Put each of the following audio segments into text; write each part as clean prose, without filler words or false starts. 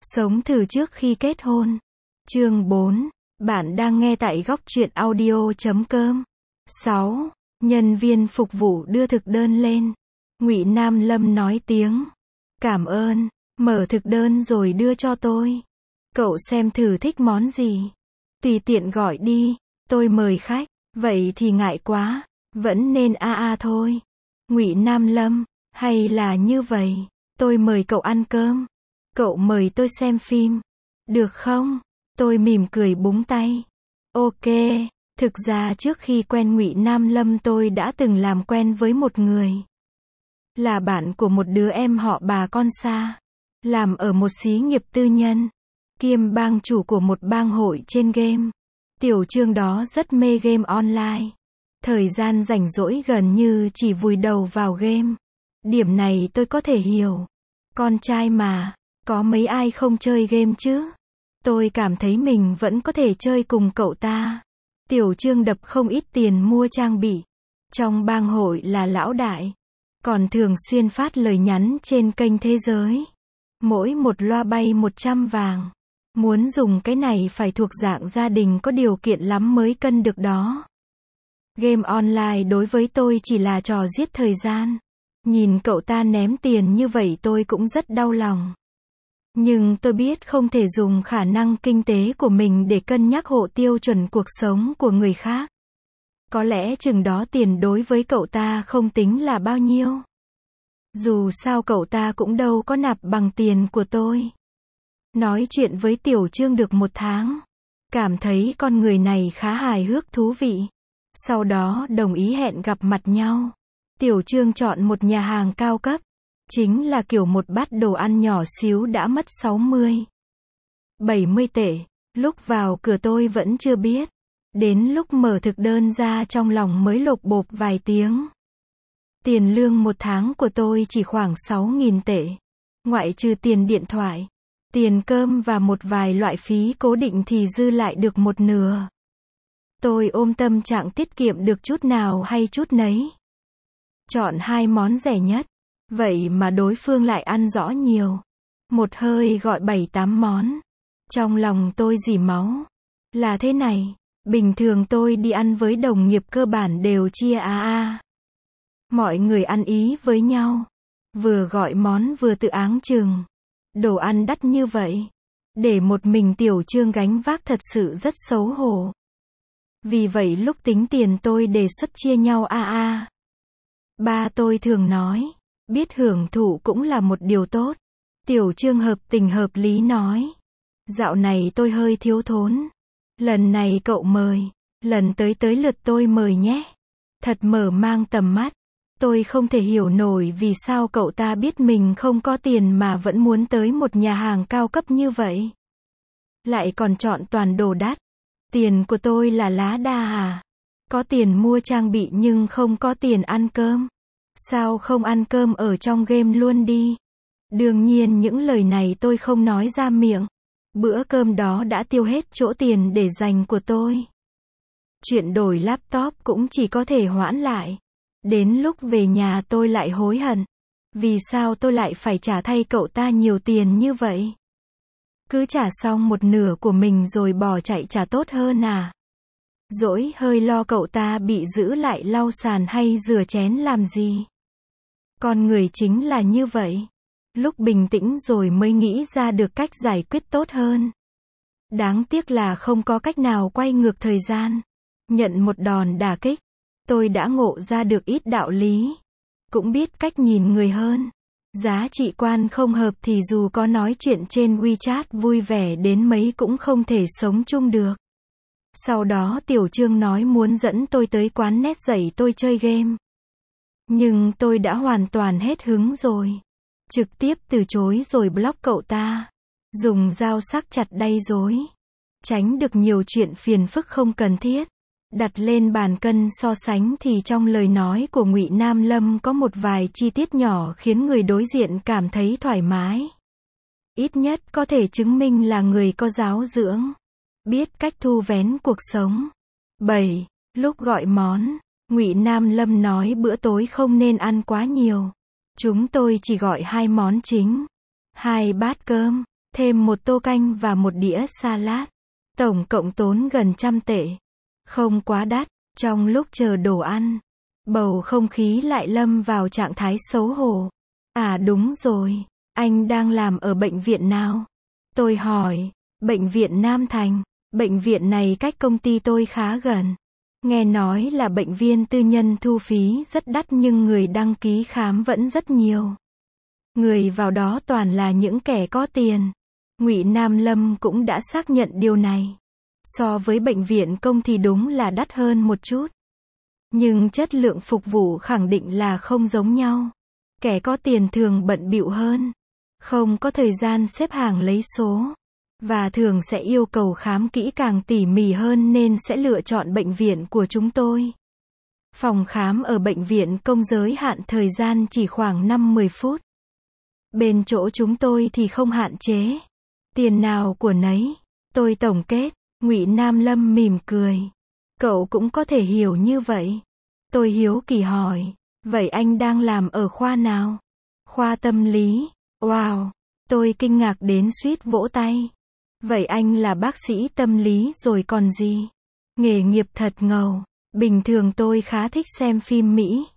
Sống thử trước khi kết hôn. Chương 4. Bạn đang nghe tại góc truyện audio.com. 6. Nhân viên phục vụ đưa thực đơn lên. Ngụy Nam Lâm nói tiếng cảm ơn, mở thực đơn rồi đưa cho tôi. Cậu xem thử thích món gì. Tùy tiện gọi đi, tôi mời khách. Vậy thì ngại quá, vẫn nên thôi. Ngụy Nam Lâm, hay là như vậy, tôi mời cậu ăn cơm, cậu mời tôi xem phim, được không? Tôi mỉm cười búng tay. Ok, thực ra trước khi quen Ngụy Nam Lâm tôi đã từng làm quen với một người. Là bạn của một đứa em họ bà con xa. Làm ở một xí nghiệp tư nhân. Kiêm bang chủ của một bang hội trên game. Tiểu Trương đó rất mê game online. Thời gian rảnh rỗi gần như chỉ vùi đầu vào game. Điểm này tôi có thể hiểu. Con trai mà, có mấy ai không chơi game chứ? Tôi cảm thấy mình vẫn có thể chơi cùng cậu ta. Tiểu Trương đập không ít tiền mua trang bị. Trong bang hội là lão đại. Còn thường xuyên phát lời nhắn trên kênh thế giới. Mỗi một loa bay 100 vàng. Muốn dùng cái này phải thuộc dạng gia đình có điều kiện lắm mới cân được đó. Game online đối với tôi chỉ là trò giết thời gian. Nhìn cậu ta ném tiền như vậy tôi cũng rất đau lòng. Nhưng tôi biết không thể dùng khả năng kinh tế của mình để cân nhắc hộ tiêu chuẩn cuộc sống của người khác. Có lẽ chừng đó tiền đối với cậu ta không tính là bao nhiêu. Dù sao cậu ta cũng đâu có nạp bằng tiền của tôi. Nói chuyện với Tiểu Trương được 1 tháng. Cảm thấy con người này khá hài hước thú vị. Sau đó đồng ý hẹn gặp mặt nhau. Tiểu Trương chọn một nhà hàng cao cấp. Chính là kiểu một bát đồ ăn nhỏ xíu đã mất 60-70 tệ. Lúc vào cửa tôi vẫn chưa biết. Đến lúc mở thực đơn ra trong lòng mới lột bột vài tiếng. Tiền lương 1 tháng của tôi chỉ khoảng 6.000 tệ. Ngoại trừ tiền điện thoại, tiền cơm và một vài loại phí cố định thì dư lại được một nửa. Tôi ôm tâm trạng tiết kiệm được chút nào hay chút nấy. Chọn 2 món rẻ nhất. Vậy mà đối phương lại ăn rõ nhiều. Một hơi gọi 7-8 món. Trong lòng tôi rỉ máu. Là thế này. Bình thường tôi đi ăn với đồng nghiệp cơ bản đều chia Mọi người ăn ý với nhau. Vừa gọi món vừa tự áng chừng. Đồ ăn đắt như vậy. Để một mình Tiểu Trương gánh vác thật sự rất xấu hổ. Vì vậy lúc tính tiền tôi đề xuất chia nhau Ba tôi thường nói. Biết hưởng thụ cũng là một điều tốt. Tiểu Trương hợp tình hợp lý nói. Dạo này tôi hơi thiếu thốn. Lần này cậu mời. Lần tới lượt tôi mời nhé. Thật mở mang tầm mắt. Tôi không thể hiểu nổi vì sao cậu ta biết mình không có tiền mà vẫn muốn tới một nhà hàng cao cấp như vậy. Lại còn chọn toàn đồ đắt. Tiền của tôi là lá đa Có tiền mua trang bị nhưng không có tiền ăn cơm. Sao không ăn cơm ở trong game luôn đi? Đương nhiên những lời này tôi không nói ra miệng. Bữa cơm đó đã tiêu hết chỗ tiền để dành của tôi. Chuyện đổi laptop cũng chỉ có thể hoãn lại. Đến lúc về nhà tôi lại hối hận. Vì sao tôi lại phải trả thay cậu ta nhiều tiền như vậy? Cứ trả xong một nửa của mình rồi bỏ chạy trả tốt hơn Dỗi hơi lo cậu ta bị giữ lại lau sàn hay rửa chén làm gì. Con người chính là như vậy. Lúc bình tĩnh rồi mới nghĩ ra được cách giải quyết tốt hơn. Đáng tiếc là không có cách nào quay ngược thời gian. Nhận một đòn đả kích. Tôi đã ngộ ra được ít đạo lý. Cũng biết cách nhìn người hơn. Giá trị quan không hợp thì dù có nói chuyện trên WeChat vui vẻ đến mấy cũng không thể sống chung được. Sau đó Tiểu Trương nói muốn dẫn tôi tới quán net dạy tôi chơi game. Nhưng tôi đã hoàn toàn hết hứng rồi. Trực tiếp từ chối rồi block cậu ta. Dùng dao sắc chặt đay dối. Tránh được nhiều chuyện phiền phức không cần thiết. Đặt lên bàn cân so sánh thì trong lời nói của Ngụy Nam Lâm có một vài chi tiết nhỏ khiến người đối diện cảm thấy thoải mái. Ít nhất có thể chứng minh là người có giáo dưỡng. Biết cách thu vén cuộc sống. 7. Lúc gọi món, Ngụy Nam Lâm nói bữa tối không nên ăn quá nhiều. Chúng tôi chỉ gọi 2 món chính. 2 bát cơm. thêm một tô canh và một đĩa salad. Tổng cộng tốn gần 100 tệ. Không quá đắt. Trong lúc chờ đồ ăn, bầu không khí lại lâm vào trạng thái xấu hổ. À đúng rồi, anh đang làm ở bệnh viện nào? Tôi hỏi. Bệnh viện Nam Thành. Bệnh viện này cách công ty tôi khá gần. Nghe nói là bệnh viện tư nhân, thu phí rất đắt nhưng người đăng ký khám vẫn rất nhiều. Người vào đó toàn là những kẻ có tiền. Ngụy Nam Lâm cũng đã xác nhận điều này. So với bệnh viện công thì đúng là đắt hơn một chút. Nhưng chất lượng phục vụ khẳng định là không giống nhau. Kẻ có tiền thường bận bịu hơn, không có thời gian xếp hàng lấy số, và thường sẽ yêu cầu khám kỹ càng tỉ mỉ hơn nên sẽ lựa chọn bệnh viện của chúng tôi. Phòng khám ở bệnh viện công giới hạn thời gian chỉ khoảng 5-10 phút. Bên chỗ chúng tôi thì không hạn chế. Tiền nào của nấy. Tôi tổng kết. Ngụy Nam Lâm mỉm cười. Cậu cũng có thể hiểu như vậy. Tôi hiếu kỳ hỏi. Vậy anh đang làm ở khoa nào? Khoa tâm lý. Wow. Tôi kinh ngạc đến suýt vỗ tay. Vậy anh là bác sĩ tâm lý rồi còn gì? Nghề nghiệp thật ngầu. Bình thường tôi khá thích xem phim Mỹ.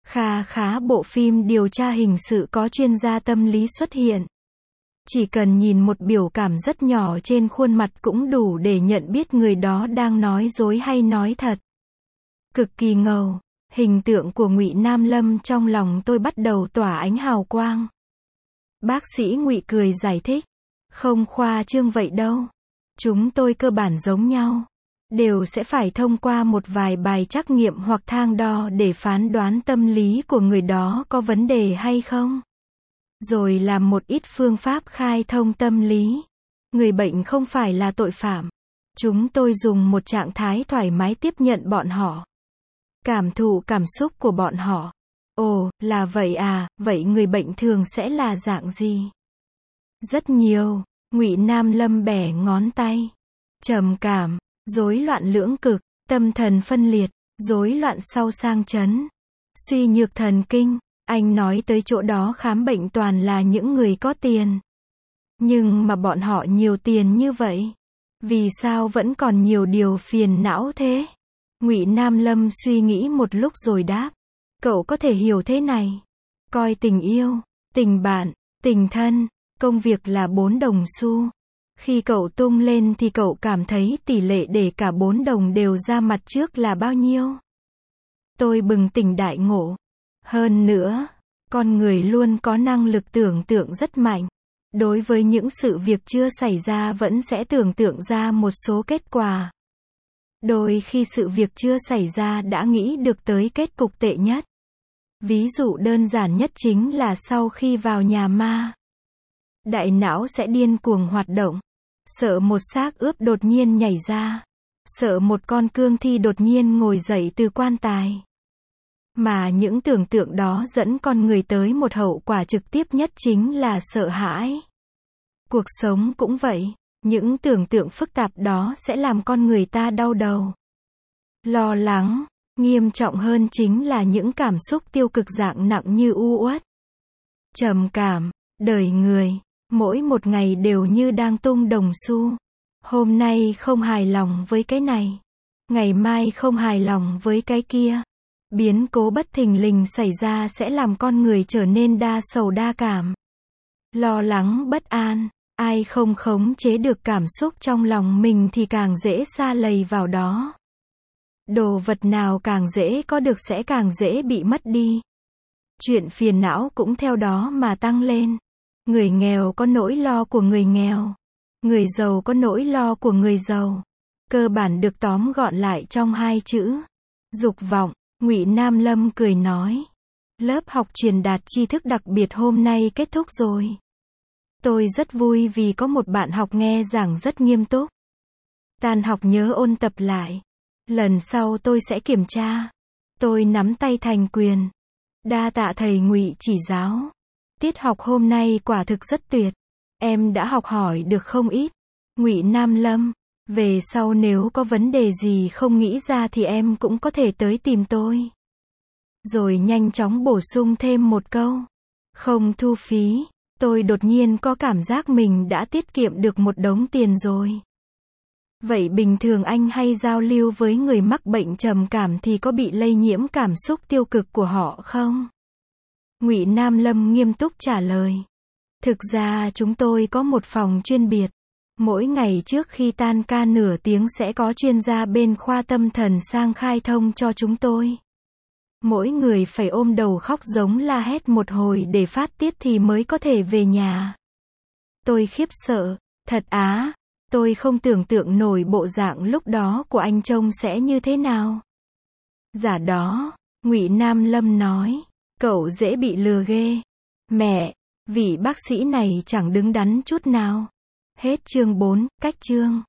Khá bộ phim điều tra hình sự có chuyên gia tâm lý xuất hiện. Chỉ cần nhìn một biểu cảm rất nhỏ trên khuôn mặt cũng đủ để nhận biết người đó đang nói dối hay nói thật. Cực kỳ ngầu. Hình tượng của Ngụy Nam Lâm trong lòng tôi bắt đầu tỏa ánh hào quang. Bác sĩ Ngụy cười giải thích. Không khoa trương vậy đâu. Chúng tôi cơ bản giống nhau. Đều sẽ phải thông qua một vài bài trắc nghiệm hoặc thang đo để phán đoán tâm lý của người đó có vấn đề hay không. Rồi làm một ít phương pháp khai thông tâm lý. Người bệnh không phải là tội phạm. Chúng tôi dùng một trạng thái thoải mái tiếp nhận bọn họ. Cảm thụ cảm xúc của bọn họ. Ồ, là vậy à, vậy người bệnh thường sẽ là dạng gì? Rất nhiều. Ngụy Nam Lâm bẻ ngón tay. Trầm cảm, rối loạn lưỡng cực, tâm thần phân liệt, rối loạn sau sang chấn, suy nhược thần kinh. Anh nói tới chỗ đó khám bệnh toàn là những người có tiền. Nhưng mà bọn họ nhiều tiền như vậy, vì sao vẫn còn nhiều điều phiền não thế? Ngụy Nam Lâm suy nghĩ một lúc rồi đáp. Cậu có thể hiểu thế này. Coi tình yêu, tình bạn, tình thân, công việc là 4 đồng xu. Khi cậu tung lên thì cậu cảm thấy tỷ lệ để cả 4 đồng đều ra mặt trước là bao nhiêu? Tôi bừng tỉnh đại ngộ. Hơn nữa, con người luôn có năng lực tưởng tượng rất mạnh. Đối với những sự việc chưa xảy ra vẫn sẽ tưởng tượng ra một số kết quả. Đôi khi sự việc chưa xảy ra đã nghĩ được tới kết cục tệ nhất. Ví dụ đơn giản nhất chính là sau khi vào nhà ma, đại não sẽ điên cuồng hoạt động. Sợ một xác ướp đột nhiên nhảy ra. Sợ một con cương thi đột nhiên ngồi dậy từ quan tài. Mà những tưởng tượng đó dẫn con người tới một hậu quả trực tiếp nhất chính là sợ hãi. Cuộc sống cũng vậy. Những tưởng tượng phức tạp đó sẽ làm con người ta đau đầu, lo lắng. Nghiêm trọng hơn chính là những cảm xúc tiêu cực dạng nặng như u uất, trầm cảm. Đời người, mỗi một ngày đều như đang tung đồng xu. Hôm nay không hài lòng với cái này. Ngày mai không hài lòng với cái kia. Biến cố bất thình lình xảy ra sẽ làm con người trở nên đa sầu đa cảm. Lo lắng bất an. Ai không khống chế được cảm xúc trong lòng mình thì càng dễ sa lầy vào đó. Đồ vật nào càng dễ có được sẽ càng dễ bị mất đi. Chuyện phiền não cũng theo đó mà tăng lên. Người nghèo có nỗi lo của người nghèo. Người giàu có nỗi lo của người giàu. Cơ bản được tóm gọn lại trong 2 chữ. Dục vọng. Ngụy Nam Lâm cười nói. Lớp học truyền đạt tri thức đặc biệt hôm nay kết thúc rồi. Tôi rất vui vì có một bạn học nghe giảng rất nghiêm túc. Tan học nhớ ôn tập lại. Lần sau tôi sẽ kiểm tra. Tôi nắm tay thành quyền. Đa tạ thầy Ngụy chỉ giáo. Tiết học hôm nay quả thực rất tuyệt. Em đã học hỏi được không ít. Ngụy Nam Lâm, về sau nếu có vấn đề gì không nghĩ ra thì em cũng có thể tới tìm tôi. Rồi nhanh chóng bổ sung thêm một câu. Không thu phí. Tôi đột nhiên có cảm giác mình đã tiết kiệm được một đống tiền rồi. Vậy bình thường anh hay giao lưu với người mắc bệnh trầm cảm thì có bị lây nhiễm cảm xúc tiêu cực của họ không? Ngụy Nam Lâm nghiêm túc trả lời. Thực ra chúng tôi có một phòng chuyên biệt. Mỗi ngày trước khi tan ca nửa tiếng sẽ có chuyên gia bên khoa tâm thần sang khai thông cho chúng tôi. Mỗi người phải ôm đầu khóc giống la hét một hồi để phát tiết thì mới có thể về nhà. Tôi khiếp sợ, thật á, tôi không tưởng tượng nổi bộ dạng lúc đó của anh trông sẽ như thế nào. Giả đó, Ngụy Nam Lâm nói, cậu dễ bị lừa ghê. Mẹ, vị bác sĩ này chẳng đứng đắn chút nào. Hết chương 4, cách chương.